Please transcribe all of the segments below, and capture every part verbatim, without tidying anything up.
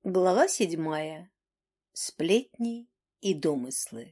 Глава седьмая. Сплетни и домыслы.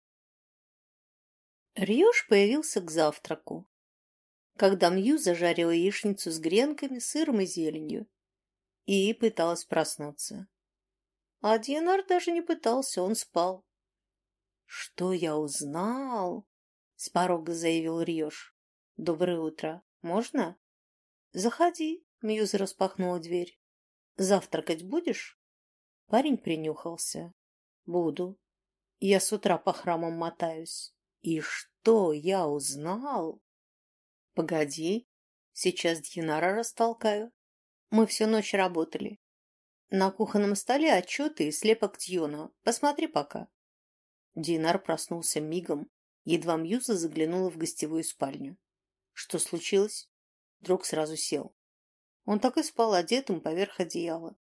Рьёж появился к завтраку, когда Мью зажарила яичницу с гренками, сыром и зеленью и пыталась проснуться. А Дьенар даже не пытался, он спал. «Что я узнал?» — с порога заявил Рьёж. «Доброе утро. Можно?» «Заходи», — Мьюза распахнула дверь. «Завтракать будешь?» Парень принюхался. Буду. Я с утра по храмам мотаюсь. И что я узнал? Погоди, сейчас Дьенара растолкаю. Мы всю ночь работали. На кухонном столе отчеты и слепок Тьона. Посмотри пока. Дьенар проснулся мигом, едва Мьюза заглянула в гостевую спальню. Что случилось? Друг сразу сел. Он так и спал одетым поверх одеяла.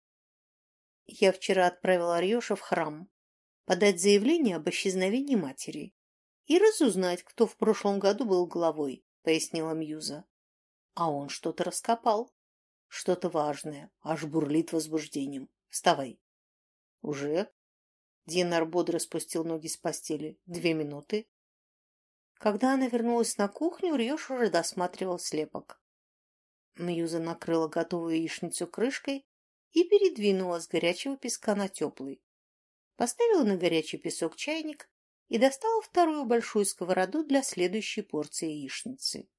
Я вчера отправила Рьёша в храм подать заявление об исчезновении матери и разузнать, кто в прошлом году был главой, пояснила Мьюза. А он что-то раскопал. Что-то важное, аж бурлит возбуждением. Вставай. Уже? Дьенар бодро спустил ноги с постели. Две минуты. Когда она вернулась на кухню, Рьёж уже досматривал слепок. Мьюза накрыла готовую яичницу крышкой и передвинула с горячего песка на теплый. Поставила на горячий песок чайник и достала вторую большую сковороду для следующей порции яичницы.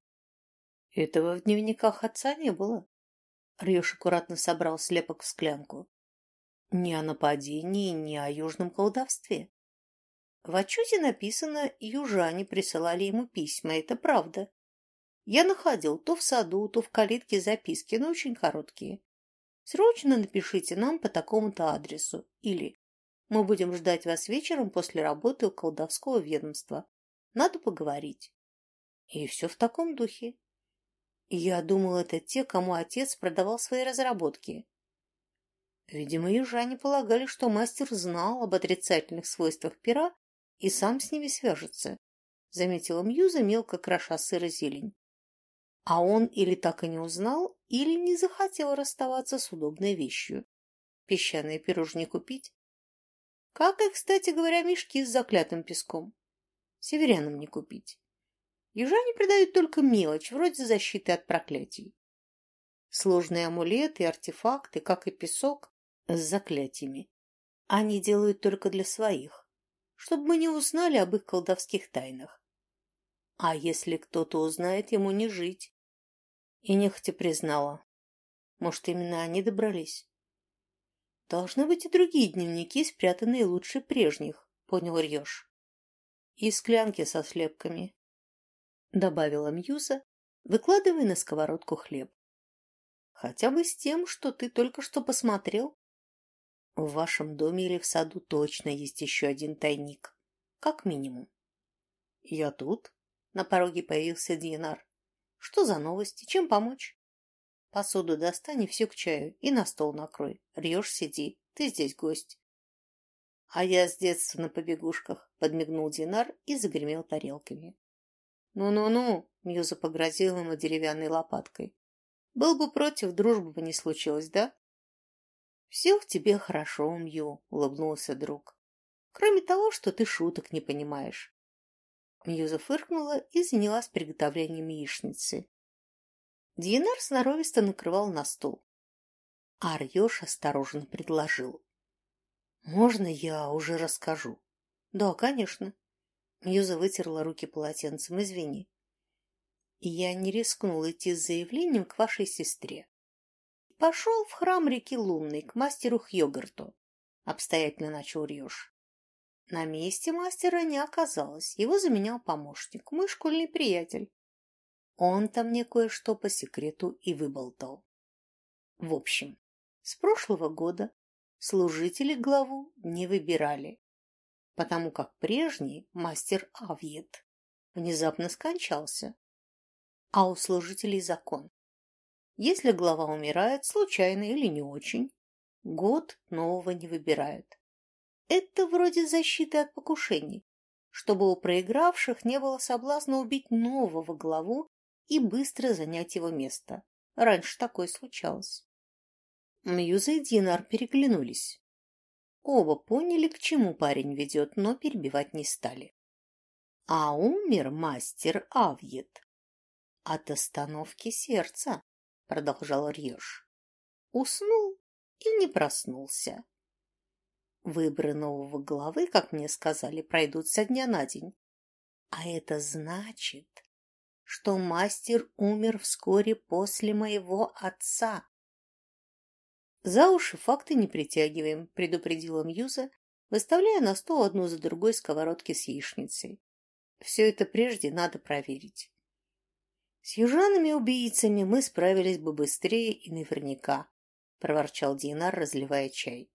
Этого в дневниках отца не было. Рьёж аккуратно собрал слепок в склянку. Ни о нападении, ни о южном колдовстве. В отчете написано, южане присылали ему письма, это правда. Я находил то в саду, то в калитке записки, но очень короткие. Срочно напишите нам по такому-то адресу или мы будем ждать вас вечером после работы у колдовского ведомства. Надо поговорить. И все в таком духе. Я думал, это те, кому отец продавал свои разработки. Видимо, южане полагали, что мастер знал об отрицательных свойствах пера и сам с ними свяжется, заметила Мьюза, мелко кроша сыр и зелень. А он или так и не узнал, или не захотел расставаться с удобной вещью. Песчаное пирожное купить? Как и, кстати говоря, мешки с заклятым песком. Северянам не купить. Южане придают только мелочь, вроде защиты от проклятий. Сложные амулеты и артефакты, как и песок, с заклятиями. Они делают только для своих, чтобы мы не узнали об их колдовских тайнах. А если кто-то узнает, ему не жить. И нехотя признала. Может, именно они добрались? Должны быть и другие дневники, спрятанные лучше прежних, понял Рьёж. И склянки со слепками, добавила Мьюза, выкладывая на сковородку хлеб. Хотя бы с тем, что ты только что посмотрел. В вашем доме или в саду точно есть еще один тайник, как минимум. Я тут. На пороге появился Дьенар. Что за новости? Чем помочь? Посуду достань и все к чаю, и на стол накрой. Рьёж, сиди, ты здесь гость. А я с детства на побегушках, подмигнул Дьенар и загремел тарелками. Ну-ну-ну, Мьюза погрозила ему деревянной лопаткой. Был бы против, дружбы бы не случилось, да? Все в тебе хорошо, Мью, улыбнулся друг. Кроме того, что ты шуток не понимаешь. Мьюза фыркнула и занялась приготовлением яичницы. Дьенар сноровисто накрывал на стол. А Рьёж осторожно предложил. «Можно я уже расскажу?» «Да, конечно». Мьюза вытерла руки полотенцем. «Извини. Я не рискнул идти с заявлением к вашей сестре. Пошел в храм реки Лунной к мастеру Хьёгарту», — обстоятельно начал Рьёж. На месте мастера не оказалось. Его заменял помощник, мой школьный приятель. Он-то мне кое-что по секрету и выболтал. В общем, с прошлого года служители главу не выбирали, потому как прежний мастер Авьет внезапно скончался. А у служителей закон. Если глава умирает, случайно или не очень, год нового не выбирают. Это вроде защиты от покушений, чтобы у проигравших не было соблазна убить нового главу и быстро занять его место. Раньше такое случалось. Мьюза и Дьенар переглянулись. Оба поняли, к чему парень ведет, но перебивать не стали. А умер мастер Авьет от остановки сердца, продолжал Рьеш. Уснул и не проснулся. Выборы нового главы, как мне сказали, пройдут со дня на день. А это значит, что мастер умер вскоре после моего отца. За уши факты не притягиваем, предупредила Мьюза, выставляя на стол одну за другой сковородки с яичницей. Все это прежде надо проверить. С южанами-убийцами мы справились бы быстрее и наверняка, проворчал Динар, разливая чай.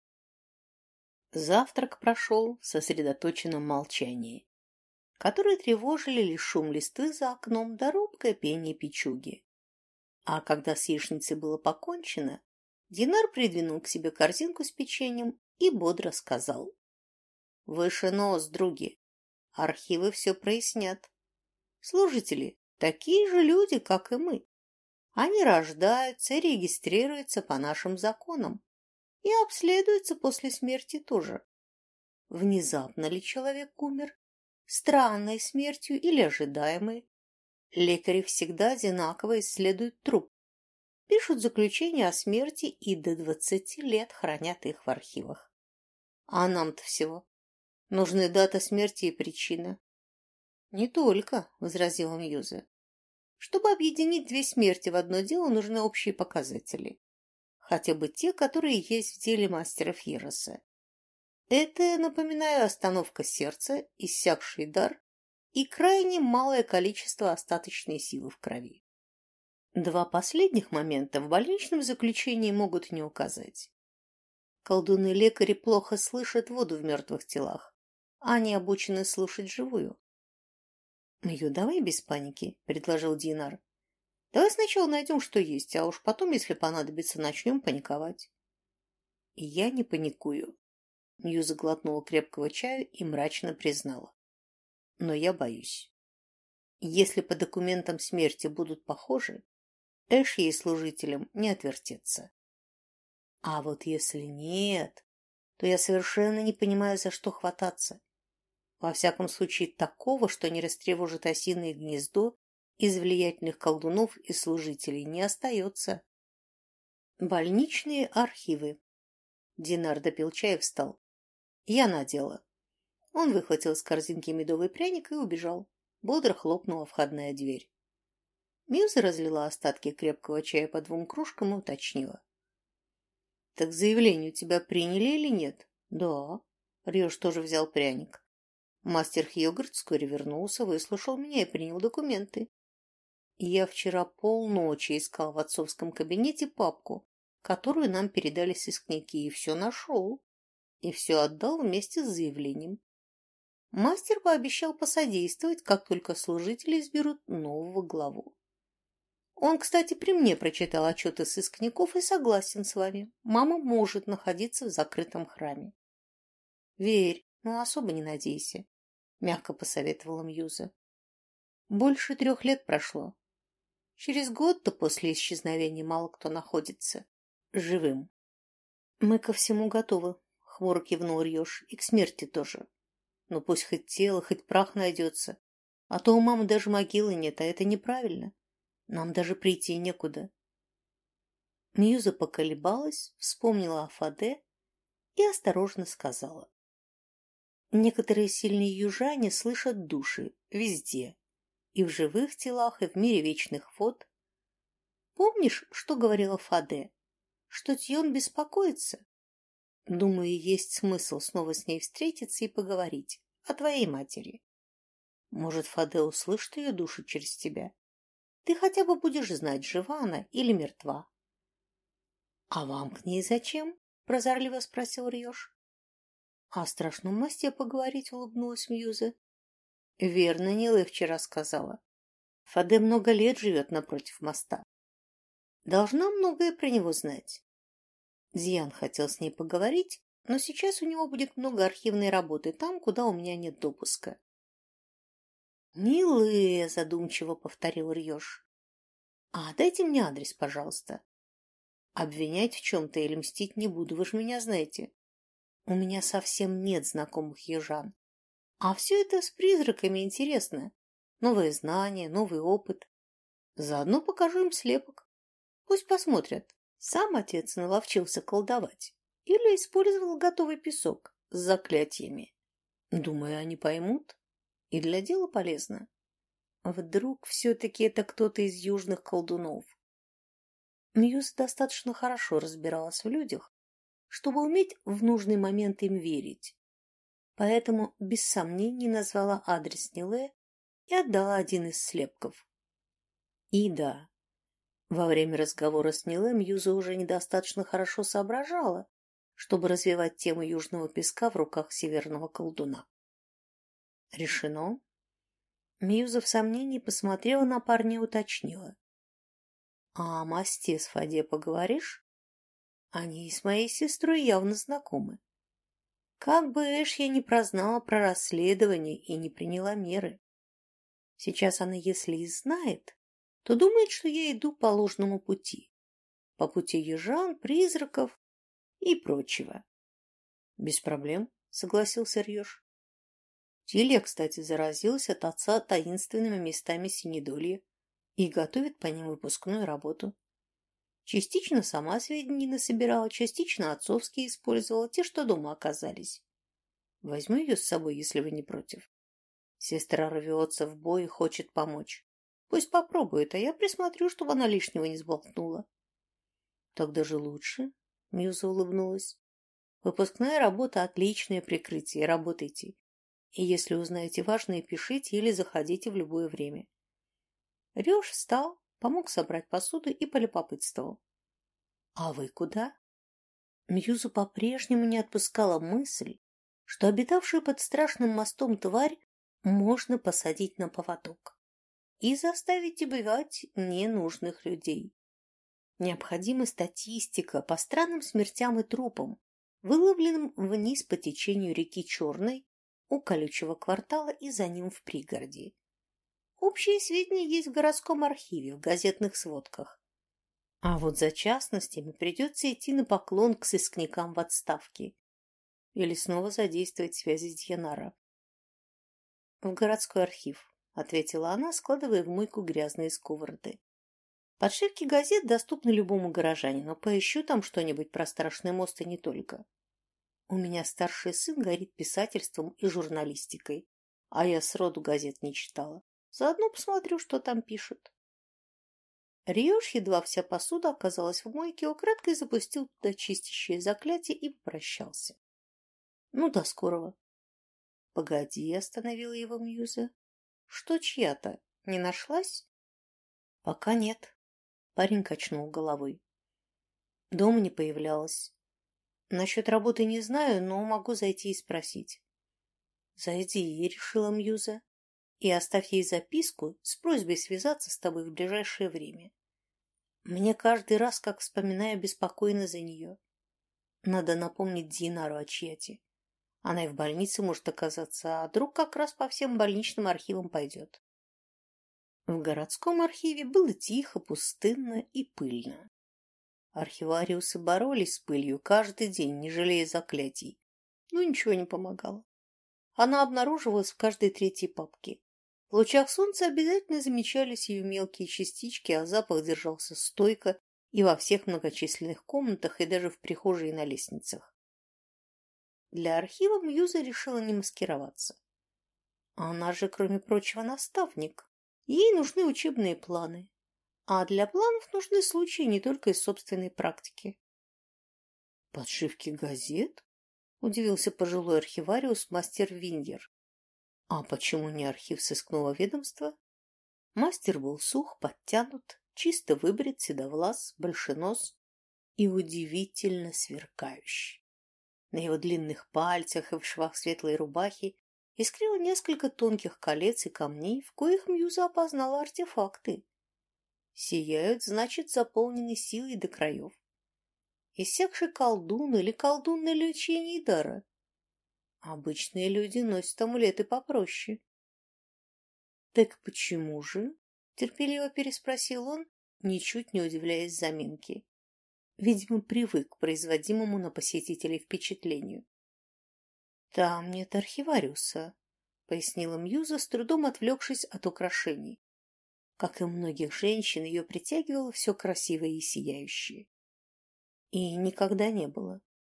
Завтрак прошел в сосредоточенном молчании, которое тревожили лишь шум листвы за окном да робкое пение печуги. А когда с яичницей было покончено, Динар придвинул к себе корзинку с печеньем и бодро сказал: «Выше нос, други! Архивы все прояснят. Служители — такие же люди, как и мы. Они рождаются и регистрируются по нашим законам и обследуются после смерти тоже. Внезапно ли человек умер? Странной смертью или ожидаемой? Лекари всегда одинаково исследуют труп, пишут заключения о смерти и до двадцати лет хранят их в архивах. А нам-то всего нужны дата смерти и причина. Не только, возразила Мьюза. Чтобы объединить две смерти в одно дело, нужны общие показатели. Хотя бы те, которые есть в деле мастера Фьероса. Это, напоминаю, остановка сердца, иссякший дар и крайне малое количество остаточной силы в крови. Два последних момента в больничном заключении могут не указать. Колдуны-лекари плохо слышат воду в мертвых телах, а они обучены слушать живую. «Мью, давай без паники», — предложил Динар. «Давай сначала найдем, что есть, а уж потом, если понадобится, начнем паниковать». И я не паникую. Мью заглотнула крепкого чаю и мрачно признала. Но я боюсь. Если по документам смерти будут похожи, Эш ей служителям не отвертеться. А вот если нет, то я совершенно не понимаю, за что хвататься. Во всяком случае, такого, что не растревожит осиное гнездо из влиятельных колдунов и служителей, не остается. Больничные архивы. Динар допил чай и встал. Я надела. Он выхватил из корзинки медовый пряник и убежал. Бодро хлопнула входная дверь. Мьюза разлила остатки крепкого чая по двум кружкам и уточнила. — Так заявление у тебя приняли или нет? — Да. Рьеш тоже взял пряник. Мастер Хьюгард вскоре вернулся, выслушал меня и принял документы. Я вчера полночи искал в отцовском кабинете папку, которую нам передали сыскники, и все нашел. И все отдал вместе с заявлением. Мастер пообещал посодействовать, как только служители изберут нового главу. Он, кстати, при мне прочитал отчеты сыскников и согласен с вами. Мама может находиться в закрытом храме. Верь, но особо не надейся, мягко посоветовала Мьюза. Больше трех лет прошло. Через год-то после исчезновения мало кто находится живым. Мы ко всему готовы, хмуро кивнул Рьеш, и к смерти тоже. Но пусть хоть тело, хоть прах найдется. А то у мамы даже могилы нет, а это неправильно. Нам даже прийти некуда. Мьюза поколебалась, вспомнила о Фаде и осторожно сказала. Некоторые сильные южане слышат души везде. И в живых телах, и в мире вечных вод. Помнишь, что говорила Фаде? Что Тьон беспокоится? Думаю, есть смысл снова с ней встретиться и поговорить о твоей матери. Может, Фаде услышит ее душу через тебя? Ты хотя бы будешь знать, жива она или мертва. — А вам к ней зачем? — прозорливо спросил Рьеш. — О страшном масте поговорить, — улыбнулась Мьюза. — Верно, Нилэ вчера сказала. Фаде много лет живет напротив моста. Должна многое про него знать. Дзиян хотел с ней поговорить, но сейчас у него будет много архивной работы там, куда у меня нет допуска. «Нилэ», — задумчиво повторил Рьеш. «А дайте мне адрес, пожалуйста. Обвинять в чем-то или мстить не буду, вы же меня знаете. У меня совсем нет знакомых южан. А все это с призраками интересно. Новые знания, новый опыт. Заодно покажу им слепок. Пусть посмотрят, сам отец наловчился колдовать или использовал готовый песок с заклятиями. Думаю, они поймут, и для дела полезно. Вдруг все-таки это кто-то из южных колдунов. Мьюз достаточно хорошо разбиралась в людях, чтобы уметь в нужный момент им верить. Поэтому без сомнений назвала адрес Ниле и отдала один из слепков. И да, во время разговора с Ниле Мьюза уже недостаточно хорошо соображала, чтобы развивать тему южного песка в руках северного колдуна. Решено. Мьюза в сомнении посмотрела на парня и уточнила. — А о мосте с Фаде поговоришь? Они с моей сестрой явно знакомы. Как бы Эшья не прознала про расследование и не приняла меры. Сейчас она, если и знает, то думает, что я иду по ложному пути. По пути южан, призраков и прочего. — Без проблем, — согласился Рьеж. Тилья, кстати, заразилась от отца таинственными местами Синедолья и готовит по ним выпускную работу. Частично сама сведения насобирала, частично отцовские использовала, те, что дома оказались. Возьму ее с собой, если вы не против. Сестра рвется в бой и хочет помочь. Пусть попробует, а я присмотрю, чтобы она лишнего не сболтнула. Так даже лучше, — Мьюза улыбнулась. Выпускная работа — отличное прикрытие, работайте. И если узнаете важное, пишите или заходите в любое время. Рёж встал, помог собрать посуду и полюбопытствовал. — А вы куда? Мьюзу по-прежнему не отпускала мысль, что обитавшую под страшным мостом тварь можно посадить на поводок и заставить убивать ненужных людей. Необходима статистика по странным смертям и трупам, выловленным вниз по течению реки Черной, у колючего квартала и за ним в пригороде. Общие сведения есть в городском архиве, в газетных сводках. А вот за частностями придется идти на поклон к сыскникам в отставке или снова задействовать связи с Дьянара. — В городской архив, — ответила она, складывая в мойку грязные сковороды. — Подшивки газет доступны любому горожанину, поищу там что-нибудь про страшный мост и не только. У меня старший сын горит писательством и журналистикой, а я сроду газет не читала. Заодно посмотрю, что там пишут. Рьеж, едва вся посуда оказалась в мойке, украдкой запустил туда чистящее заклятие и попрощался. — Ну, до скорого. — Погоди, — остановила его Мьюза. — Что чья-то? Не нашлась? — Пока нет. Парень качнул головой. Дома не появлялась. Насчет работы не знаю, но могу зайти и спросить. — Зайди, — решила Мьюза, — и оставь ей записку с просьбой связаться с тобой в ближайшее время. Мне каждый раз, как вспоминаю, беспокойно за нее. Надо напомнить Динару о Чьяте. Она и в больнице может оказаться, а друг как раз по всем больничным архивам пойдет. В городском архиве было тихо, пустынно и пыльно. Архивариусы боролись с пылью каждый день, не жалея заклятий, но ничего не помогало. Она обнаруживалась в каждой третьей папке. В лучах солнца обязательно замечались ее мелкие частички, а запах держался стойко и во всех многочисленных комнатах, и даже в прихожей и на лестницах. Для архива Мьюза решила не маскироваться. Она же, кроме прочего, наставник. Ей нужны учебные планы. А для планов нужны случаи не только из собственной практики. «Подшивки газет?» — удивился пожилой архивариус мастер Виньер. «А почему не архив сыскного ведомства?» Мастер был сух, подтянут, чисто выбрит, седовлас, большенос и удивительно сверкающий. На его длинных пальцах и в швах светлой рубахи искрило несколько тонких колец и камней, в коих Мьюза опознала артефакты. Сияют, значит, заполнены силой до краев. Иссякший колдун или колдун на лечение дара. Обычные люди носят амулеты попроще. — Так почему же? — терпеливо переспросил он, ничуть не удивляясь заминке. Видимо, привык к производимому на посетителей впечатлению. Там нет архивариуса, пояснила Мьюза, с трудом отвлекшись от украшений. Как и у многих женщин, ее притягивало все красивое и сияющее. И никогда не было.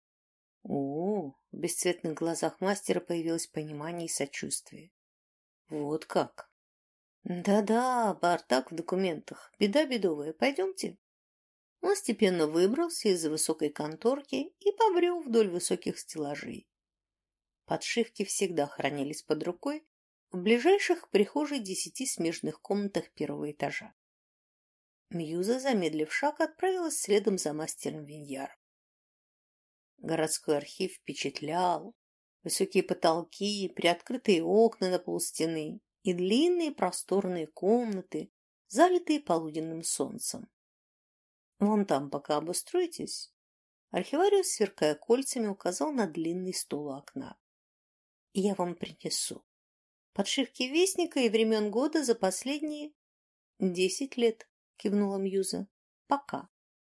О, в бесцветных глазах мастера появилось понимание и сочувствие. Вот как. Да-да, бардак в документах. Беда бедовая. Пойдемте. Он степенно выбрался из-за высокой конторки и побрел вдоль высоких стеллажей. Подшивки всегда хранились под рукой в ближайших к прихожей десяти смежных комнатах первого этажа. Мьюза, замедлив шаг, отправилась следом за мастером Виньяром. Городской архив впечатлял. Высокие потолки, приоткрытые окна на полстены и длинные просторные комнаты, залитые полуденным солнцем. Вон там пока обустроитесь. Архивариус, сверкая кольцами, указал на длинный стол у окна. Я вам принесу. Подшивки Вестника и времен года за последние десять лет, кивнула Мьюза. Пока.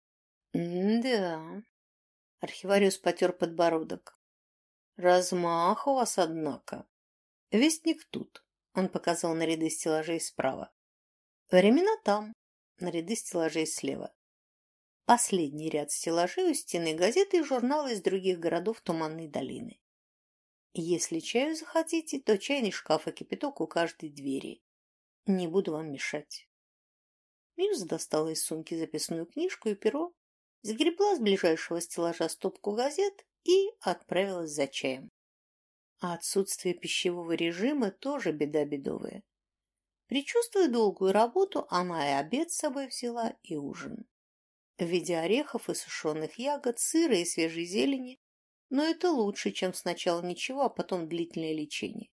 М-да. Архивариус потер подбородок. Размах у вас, однако. Вестник тут. Он показал на ряды стеллажей справа. Времена там. На ряды стеллажей слева. Последний ряд стеллажей у стены газеты и журналы из других городов Туманной долины. Если чаю захотите, то чайный шкаф и кипяток у каждой двери. Не буду вам мешать. Мьюза достала из сумки записную книжку и перо, сгребла с ближайшего стеллажа стопку газет и отправилась за чаем. А отсутствие пищевого режима тоже беда бедовая. Предчувствуя долгую работу, она и обед с собой взяла, и ужин. В виде орехов и сушеных ягод, сыра и свежей зелени, но это лучше, чем сначала ничего, а потом длительное лечение.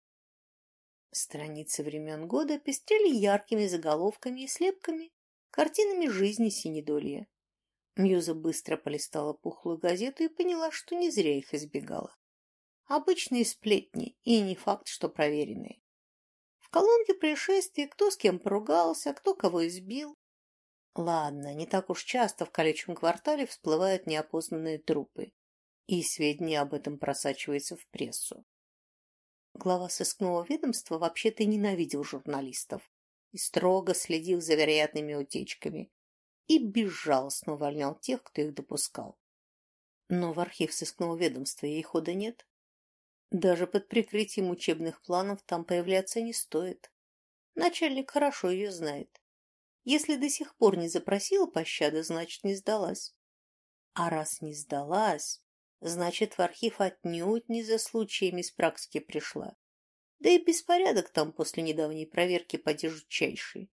Страницы времен года пестрели яркими заголовками и слепками, картинами жизни Синедолья. Мьюза быстро полистала пухлую газету и поняла, что не зря их избегала. Обычные сплетни, и не факт, что проверенные. В колонке происшествий кто с кем поругался, кто кого избил. Ладно, не так уж часто в колючем квартале всплывают неопознанные трупы, и сведения об этом просачиваются в прессу. Глава сыскного ведомства вообще-то ненавидел журналистов и строго следил за вероятными утечками и безжалостно увольнял тех, кто их допускал. Но в архив сыскного ведомства ей хода нет. Даже под прикрытием учебных планов там появляться не стоит. Начальник хорошо ее знает. Если до сих пор не запросила пощады, значит, не сдалась. А раз не сдалась, значит, в архив отнюдь не за случаями с практики пришла. Да и беспорядок там после недавней проверки поди жутчайший.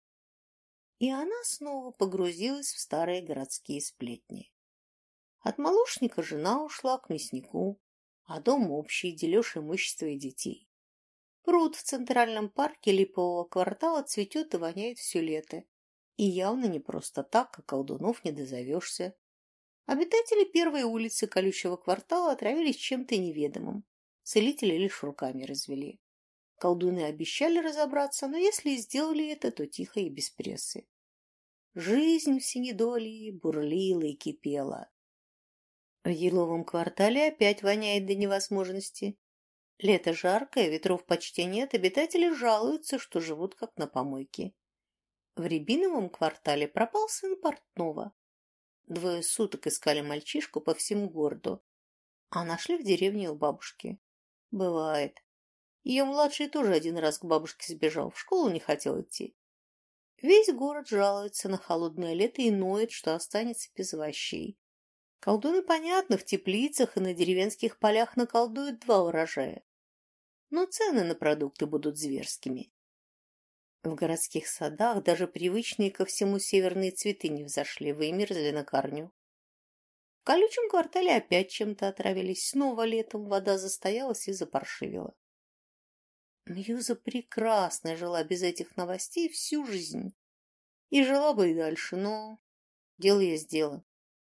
И она снова погрузилась в старые городские сплетни. От молочника жена ушла к мяснику, а дом общий, дележ имущества и детей. Пруд в центральном парке липового квартала цветет и воняет все лето. И явно не просто так, как колдунов не дозовешься. Обитатели первой улицы колючего квартала отравились чем-то неведомым. Целители лишь руками развели. Колдуны обещали разобраться, но если и сделали это, то тихо и без прессы. Жизнь в Синедолье бурлила и кипела. В еловом квартале опять воняет до невозможности. Лето жаркое, ветров почти нет, обитатели жалуются, что живут как на помойке. В Рябиновом квартале пропал сын портного. Двое суток искали мальчишку по всему городу, а нашли в деревне у бабушки. Бывает. Ее младший тоже один раз к бабушке сбежал, в школу не хотел идти. Весь город жалуется на холодное лето и ноет, что останется без овощей. Колдуны, понятно, в теплицах и на деревенских полях наколдуют два урожая. Но цены на продукты будут зверскими. В городских садах даже привычные ко всему северные цветы не взошли, вымерзли на корню. В колючем квартале опять чем-то отравились. Снова летом вода застоялась и запаршивела. Мьюза прекрасно жила без этих новостей всю жизнь. И жила бы и дальше, но дело есть дело.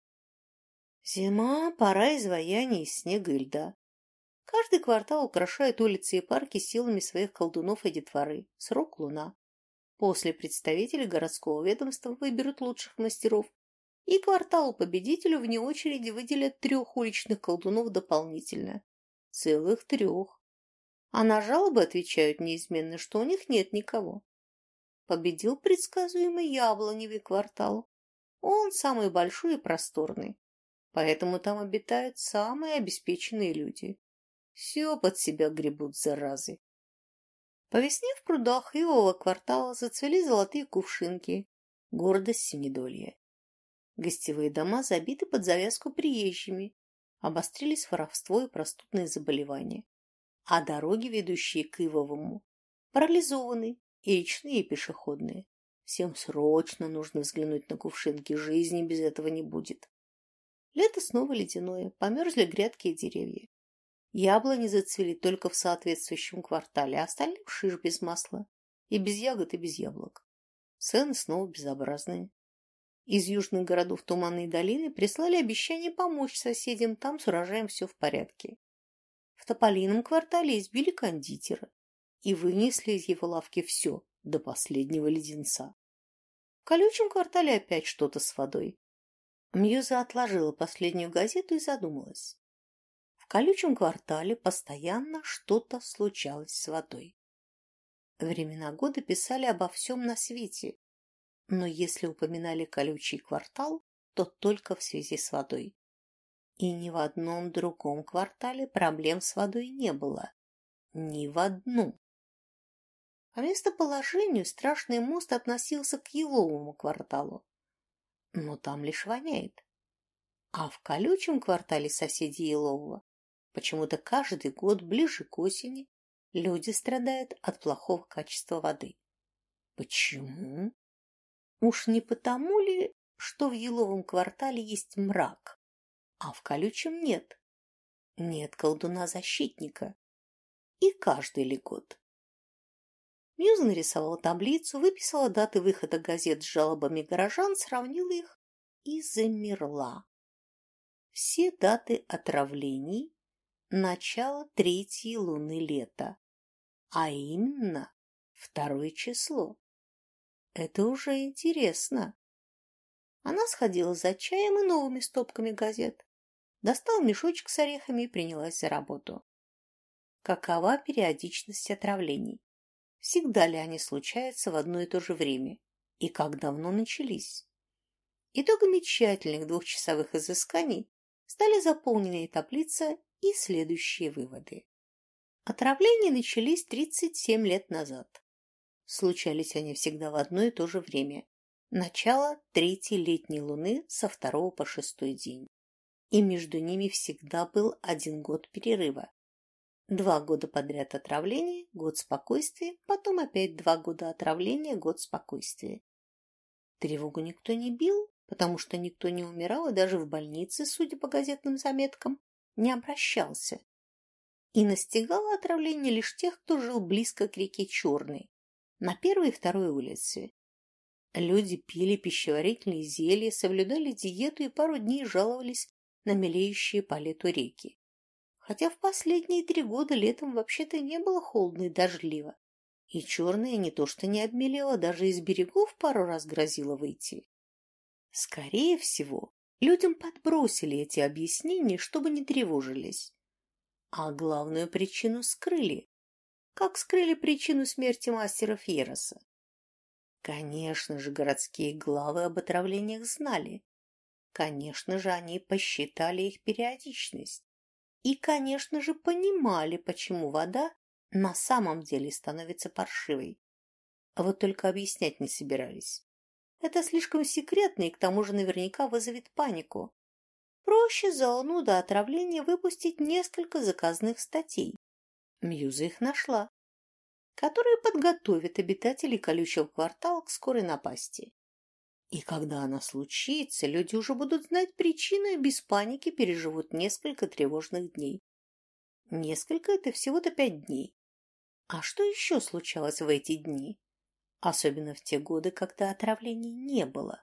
Зима, пора изваяний из снега и льда. Каждый квартал украшает улицы и парки силами своих колдунов и детворы. Срок луна. После представители городского ведомства выберут лучших мастеров, и кварталу-победителю вне очереди выделят трех уличных колдунов дополнительно. Целых трех. А на жалобы отвечают неизменно, что у них нет никого. Победил предсказуемый яблоневый квартал. Он самый большой и просторный. Поэтому там обитают самые обеспеченные люди. Все под себя гребут, заразы. По весне в прудах ивового квартала зацвели золотые кувшинки. Гордость Синедолья. Гостевые дома забиты под завязку приезжими. Обострились воровство и простудные заболевания. А дороги, ведущие к Ивовому, парализованы, и речные, и пешеходные. Всем срочно нужно взглянуть на кувшинки, жизни без этого не будет. Лето снова ледяное, померзли грядки и деревья. Яблони зацвели только в соответствующем квартале, а остальные шиш без масла, и без ягод, и без яблок. Цены снова безобразные. Из южных городов Туманной долины прислали обещание помочь соседям, там с урожаем все в порядке. В Тополином квартале избили кондитера и вынесли из его лавки все, до последнего леденца. В колючем квартале опять что-то с водой. Мьюза отложила последнюю газету и задумалась. В колючем квартале постоянно что-то случалось с водой. Времена года писали обо всем на свете, но если упоминали колючий квартал, то только в связи с водой. И ни в одном другом квартале проблем с водой не было. Ни в одном. По местоположению страшный мост относился к Еловому кварталу, но там лишь воняет. А в колючем квартале соседей Елового почему-то каждый год ближе к осени люди страдают от плохого качества воды. Почему? Уж не потому ли, что в Еловом квартале есть мрак, а в колючем нет? Нет колдуна-защитника. И каждый ли год? Мьюза нарисовала таблицу, выписала даты выхода газет с жалобами горожан, сравнила их и замерла. Все даты отравлений – начало третьей луны лета, а именно второе число. Это уже интересно. Она сходила за чаем и новыми стопками газет, достала мешочек с орехами и принялась за работу. Какова периодичность отравлений? Всегда ли они случаются в одно и то же время? И как давно начались? Итогами тщательных двухчасовых изысканий стали заполненные таблица и следующие выводы. Отравления начались тридцать семь лет назад. Случались они всегда в одно и то же время. Начало третьей летней луны со второго по шестой день. И между ними всегда был один год перерыва. Два года подряд отравления, год спокойствия, потом опять два года отравления, год спокойствия. Тревогу никто не бил, потому что никто не умирал и даже в больнице, судя по газетным заметкам, не обращался. И настигало отравление лишь тех, кто жил близко к реке Черной, на первой и второй улице. Люди пили пищеварительные зелья, соблюдали диету и пару дней жаловались на мелеющие по лету реки. Хотя в последние три года летом вообще-то не было холодно и дождливо. И Черная не то что не обмелела, даже из берегов пару раз грозила выйти. Скорее всего, людям подбросили эти объяснения, чтобы не тревожились. А главную причину скрыли. Как скрыли причину смерти мастера Фьероса. Конечно же, городские главы об отравлениях знали. Конечно же, они посчитали их периодичность. И, конечно же, понимали, почему вода на самом деле становится паршивой. А вот только объяснять не собирались. Это слишком секретно и к тому же наверняка вызовет панику. Проще за луну до отравления выпустить несколько заказных статей. Мьюза их нашла, которые подготовят обитателей колючего квартала к скорой напасти. И когда она случится, люди уже будут знать причину и без паники переживут несколько тревожных дней. Несколько – это всего-то пять дней. А что еще случалось в эти дни? Особенно в те годы, когда отравлений не было.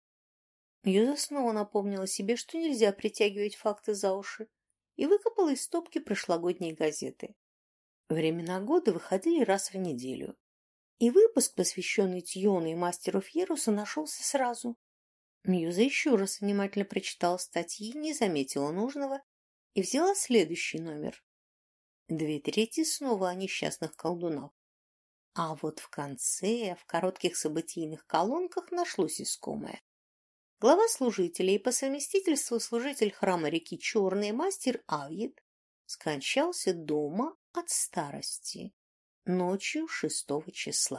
Мьюза снова напомнила себе, что нельзя притягивать факты за уши, и выкопала из стопки прошлогодние газеты. Времена года выходили раз в неделю. И выпуск, посвященный Тьону и мастеру Фьерусу, нашелся сразу. Мьюза еще раз внимательно прочитала статьи, не заметила нужного и взяла следующий номер. Две трети снова о несчастных колдунах. А вот в конце, в коротких событийных колонках, нашлось искомое. Глава служителей и по совместительству служитель храма реки Черный мастер Авид скончался дома от старости ночью шестого числа.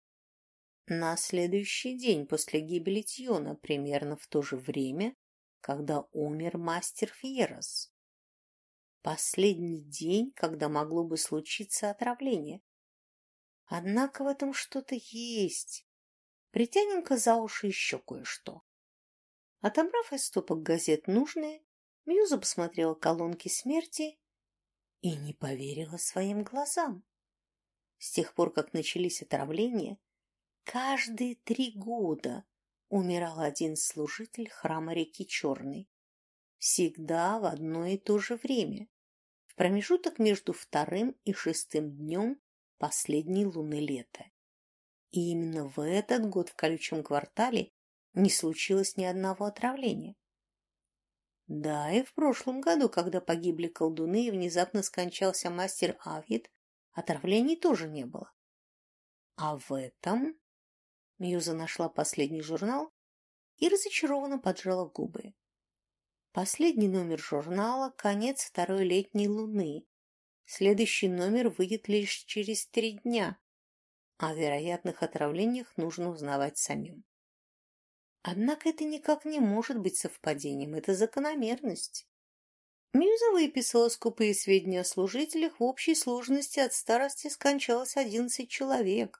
На следующий день после гибели Тьона, примерно в то же время, когда умер мастер Фьерос. Последний день, когда могло бы случиться отравление. Однако в этом что-то есть. Притянем-ка за уши еще кое-что. Отобрав из стопок газет нужные, Мьюза посмотрела колонки смерти и не поверила своим глазам. С тех пор, как начались отравления, каждые три года умирал один служитель храма реки Черной. Всегда в одно и то же время, в промежуток между вторым и шестым днем последней луны лета. И именно в этот год в колючем квартале не случилось ни одного отравления. Да, и в прошлом году, когда погибли колдуны и внезапно скончался мастер Авид, отравлений тоже не было. А в этом... Мьюза нашла последний журнал и разочарованно поджала губы. Последний номер журнала — конец второй летней луны. Следующий номер выйдет лишь через три дня. О вероятных отравлениях нужно узнавать самим. Однако это никак не может быть совпадением, это закономерность. Мьюза выписала скупые сведения о служителях, в общей сложности от старости скончалось одиннадцать человек.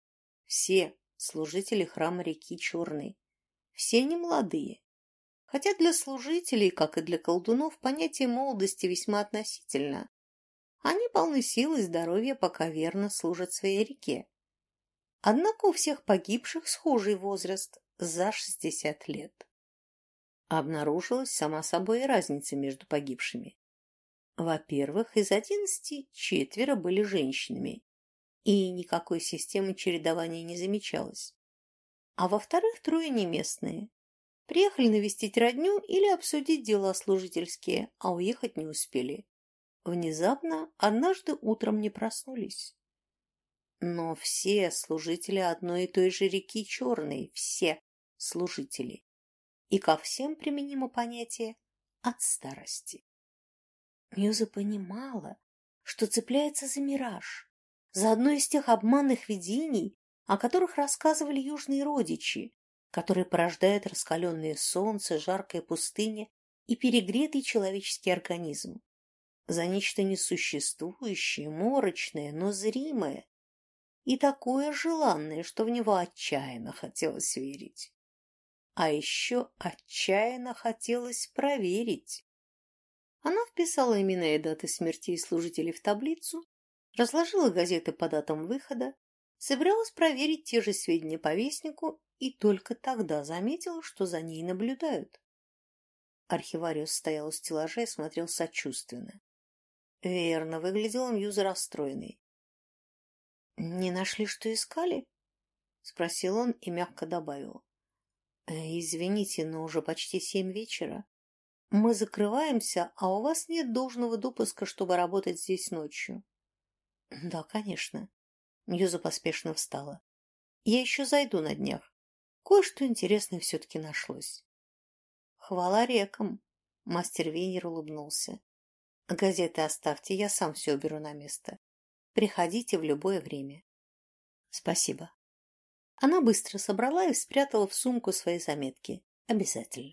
Все служители храма реки Черной, все немолодые. Хотя для служителей, как и для колдунов, понятие молодости весьма относительно. Они полны сил и здоровья, пока верно служат своей реке. Однако у всех погибших схожий возраст – за шестьдесят лет. Обнаружилась сама собой и разница между погибшими. Во-первых, из одиннадцати четверо были женщинами, и никакой системы чередования не замечалось. А во-вторых, трое не местные. Приехали навестить родню или обсудить дела служительские, а уехать не успели. Внезапно однажды утром не проснулись. Но все служители одной и той же реки Черной, все служители. И ко всем применимо понятие «от старости». Мьюза понимала, что цепляется за мираж, за одно из тех обманных видений, о которых рассказывали южные родичи, которые порождают раскаленное солнце, жаркая пустыня и перегретый человеческий организм. За нечто несуществующее, морочное, но зримое, и такое желанное, что в него отчаянно хотелось верить. А еще отчаянно хотелось проверить. Она вписала имена и даты смертей служителей в таблицу, разложила газеты по датам выхода, собиралась проверить те же сведения по вестнику и только тогда заметила, что за ней наблюдают. Архивариус стоял у стеллажа и смотрел сочувственно. Верно, выглядел Мьюза расстроенной. «Не нашли, что искали?» — спросил он и мягко добавил. «Извините, но уже почти семь вечера. Мы закрываемся, а у вас нет должного допуска, чтобы работать здесь ночью». «Да, конечно». Мьюза поспешно встала. «Я еще зайду на днях. Кое-что интересное все-таки нашлось». «Хвала рекам!» — мастер Вейнер улыбнулся. «Газеты оставьте, я сам все уберу на место. Приходите в любое время». «Спасибо». Она быстро собрала и спрятала в сумку свои заметки. Обязательно.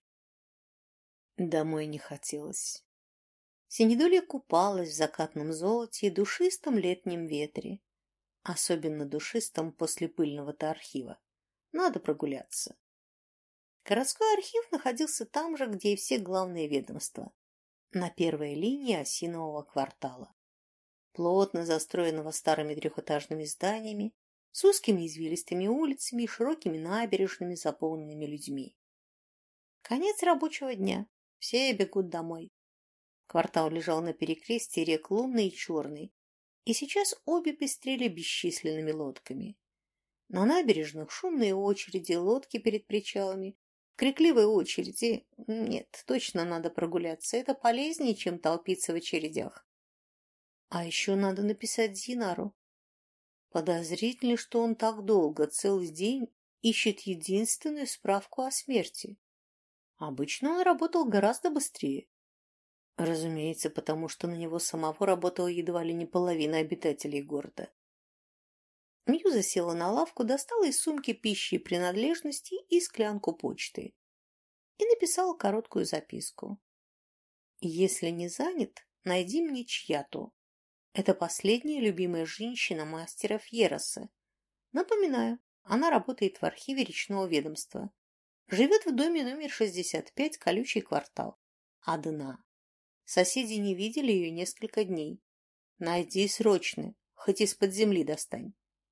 Домой не хотелось. Синедолья купалась в закатном золоте и душистом летнем ветре. Особенно душистом после пыльного-то архива. Надо прогуляться. Городской архив находился там же, где и все главные ведомства. На первой линии осинового квартала. Плотно застроенного старыми трехэтажными зданиями, с узкими извилистыми улицами и широкими набережными, заполненными людьми. Конец рабочего дня. Все бегут домой. Квартал лежал на перекрестии рек Лунной и Черной, и сейчас обе пестрели бесчисленными лодками. На набережных шумные очереди, лодки перед причалами, крикливые очереди. Нет, точно надо прогуляться, это полезнее, чем толпиться в очередях. А еще надо написать Динару. Подозрительно, что он так долго, целый день, ищет единственную справку о смерти. Обычно он работал гораздо быстрее. Разумеется, потому что на него самого работала едва ли не половина обитателей города. Мьюза села на лавку, достала из сумки пищи и принадлежности и склянку почты и написала короткую записку. «Если не занят, найди мне Чьяту. Это последняя любимая женщина мастера Фьероса. Напоминаю, она работает в архиве речного ведомства. Живет в доме номер шестьдесят пять, колючий квартал. Одна. Соседи не видели ее несколько дней. Найди срочно, хоть из-под земли достань».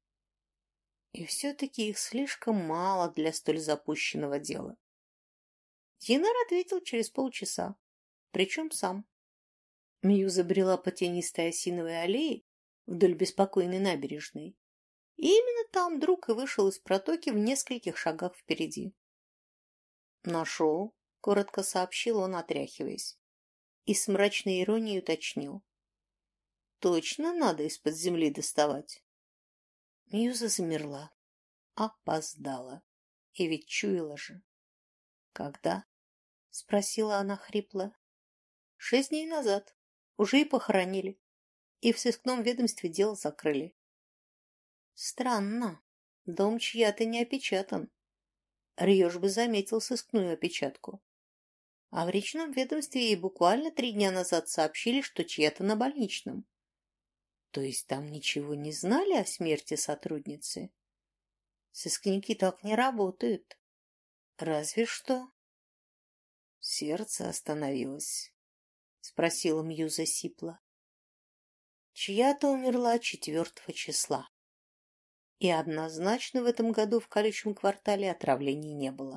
И все-таки их слишком мало для столь запущенного дела. Динар ответил через полчаса, причем сам. Мью забрела по тенистой осиновой аллее вдоль беспокойной набережной. И именно там друг и вышел из протоки в нескольких шагах впереди. «Нашел», — коротко сообщил он, отряхиваясь, и с мрачной иронией уточнил. «Точно надо из-под земли доставать?» Мьюза замерла. Опоздала. И ведь чуяла же. «Когда?» — спросила она хрипло. «Шесть дней назад. Уже и похоронили. И в сыскном ведомстве дело закрыли». «Странно. Дом чья-то не опечатан. Рьёж бы заметил сыскную опечатку. А в речном ведомстве ей буквально три дня назад сообщили, что чья-то на больничном. То есть там ничего не знали о смерти сотрудницы? Сыскники так не работают. Разве что...» Сердце остановилось. Спросила Мьюза сипло. Чья-то умерла четвертого числа. И однозначно в этом году в колючем квартале отравлений не было.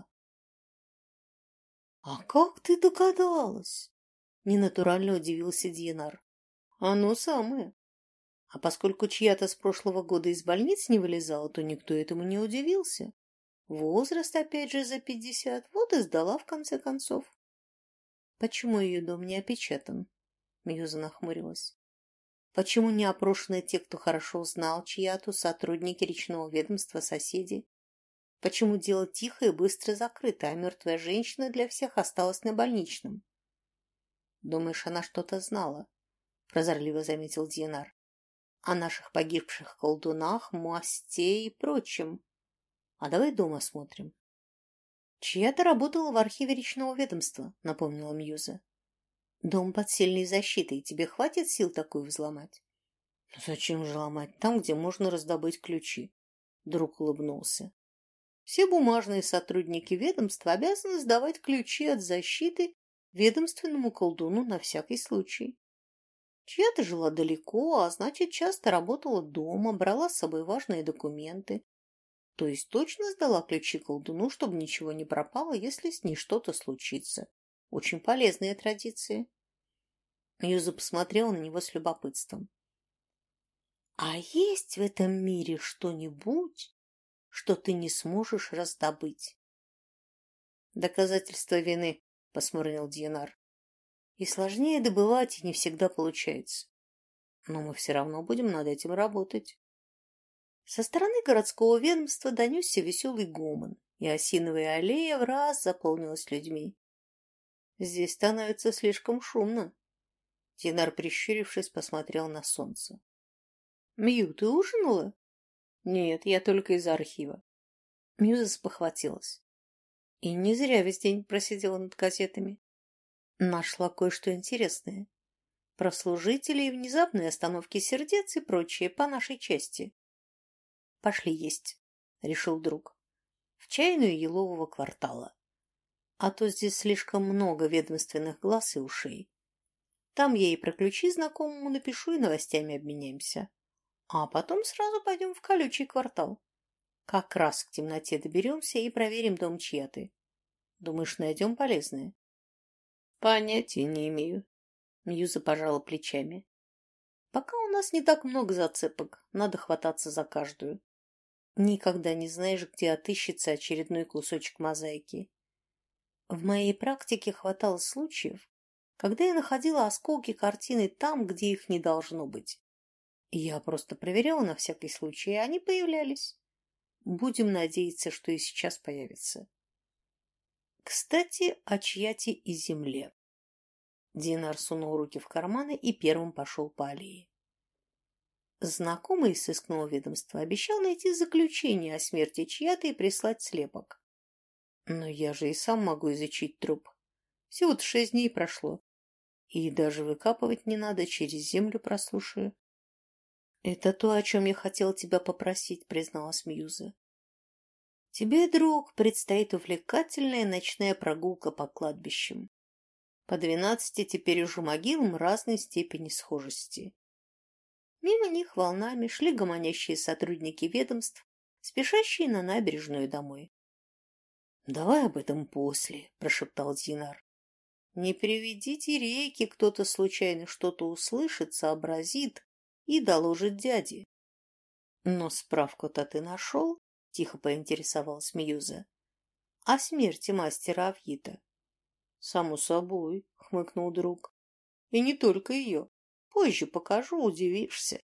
«А как ты догадалась?» Ненатурально удивился Динар. «Оно самое. А поскольку чья-то с прошлого года из больниц не вылезала, то никто этому не удивился. Возраст опять же за пятьдесят, вот и сдала в конце концов». «Почему ее дом не опечатан?» Мьюза нахмурилась. «Почему не опрошены те, кто хорошо знал чья-то, сотрудники речного ведомства, соседи? Почему дело тихо и быстро закрыто, а мертвая женщина для всех осталась на больничном?» «Думаешь, она что-то знала?» — прозорливо заметил Динар. «О наших погибших колдунах, масте и прочем. А давай дома смотрим». «Чья-то работала в архиве речного ведомства», — напомнила Мьюза. «Дом под сильной защитой. Тебе хватит сил такую взломать?» «Ну зачем же ломать там, где можно раздобыть ключи?» Друг улыбнулся. «Все бумажные сотрудники ведомства обязаны сдавать ключи от защиты ведомственному колдуну на всякий случай. Чья-то жила далеко, а значит, часто работала дома, брала с собой важные документы. То есть точно сдала ключи колдуну, чтобы ничего не пропало, если с ней что-то случится. Очень полезные традиции». Мьюза посмотрела на него с любопытством. «А есть в этом мире что-нибудь, что ты не сможешь раздобыть?» «Доказательства вины», — посмурнил Динар. «И сложнее добывать, и не всегда получается. Но мы все равно будем над этим работать». Со стороны городского ведомства донесся веселый гомон, и осиновая аллея в раз заполнилась людьми. «Здесь становится слишком шумно». Динар, прищурившись, посмотрел на солнце. «Мью, ты ужинала?» «Нет, я только из архива». Мьюза спохватилась. И не зря весь день просидела над газетами. Нашла кое-что интересное. Про служителей, внезапные остановки сердец и прочее по нашей части. «Пошли есть», — решил друг. «В чайную елового квартала. А то здесь слишком много ведомственных глаз и ушей. Там я и про ключи знакомому напишу, и новостями обменяемся. А потом сразу пойдем в колючий квартал. Как раз к темноте доберемся и проверим дом чья-то. Думаешь, найдем полезное?» «Понятия не имею». Мьюза пожала плечами. «Пока у нас не так много зацепок, надо хвататься за каждую. Никогда не знаешь, где отыщется очередной кусочек мозаики. В моей практике хватало случаев, когда я находила осколки картины там, где их не должно быть. Я просто проверяла на всякий случай, и они появлялись. Будем надеяться, что и сейчас появятся. Кстати, о чьяте и земле. Динар сунул руки в карманы и первым пошел по аллее. Знакомый из сыскного ведомства обещал найти заключение о смерти чья-то и прислать слепок. Но я же и сам могу изучить труп. Всего-то шесть дней прошло. И даже выкапывать не надо, через землю прослушаю. Это то, о чем я хотела тебя попросить, призналась Мьюза. Тебе, друг, предстоит увлекательная ночная прогулка по кладбищам. По двенадцати теперь уже могилам разной степени схожести. Мимо них волнами шли гомонящие сотрудники ведомств, спешащие на набережную домой. — Давай об этом после, — прошептал Динар. — Не приведите реки, кто-то случайно что-то услышит, сообразит и доложит дяде. — Но справку-то ты нашел? — тихо поинтересовалась Мьюза. — О смерти мастера Авьита. — Само собой, — хмыкнул друг. — И не только ее. Позже покажу, удивишься.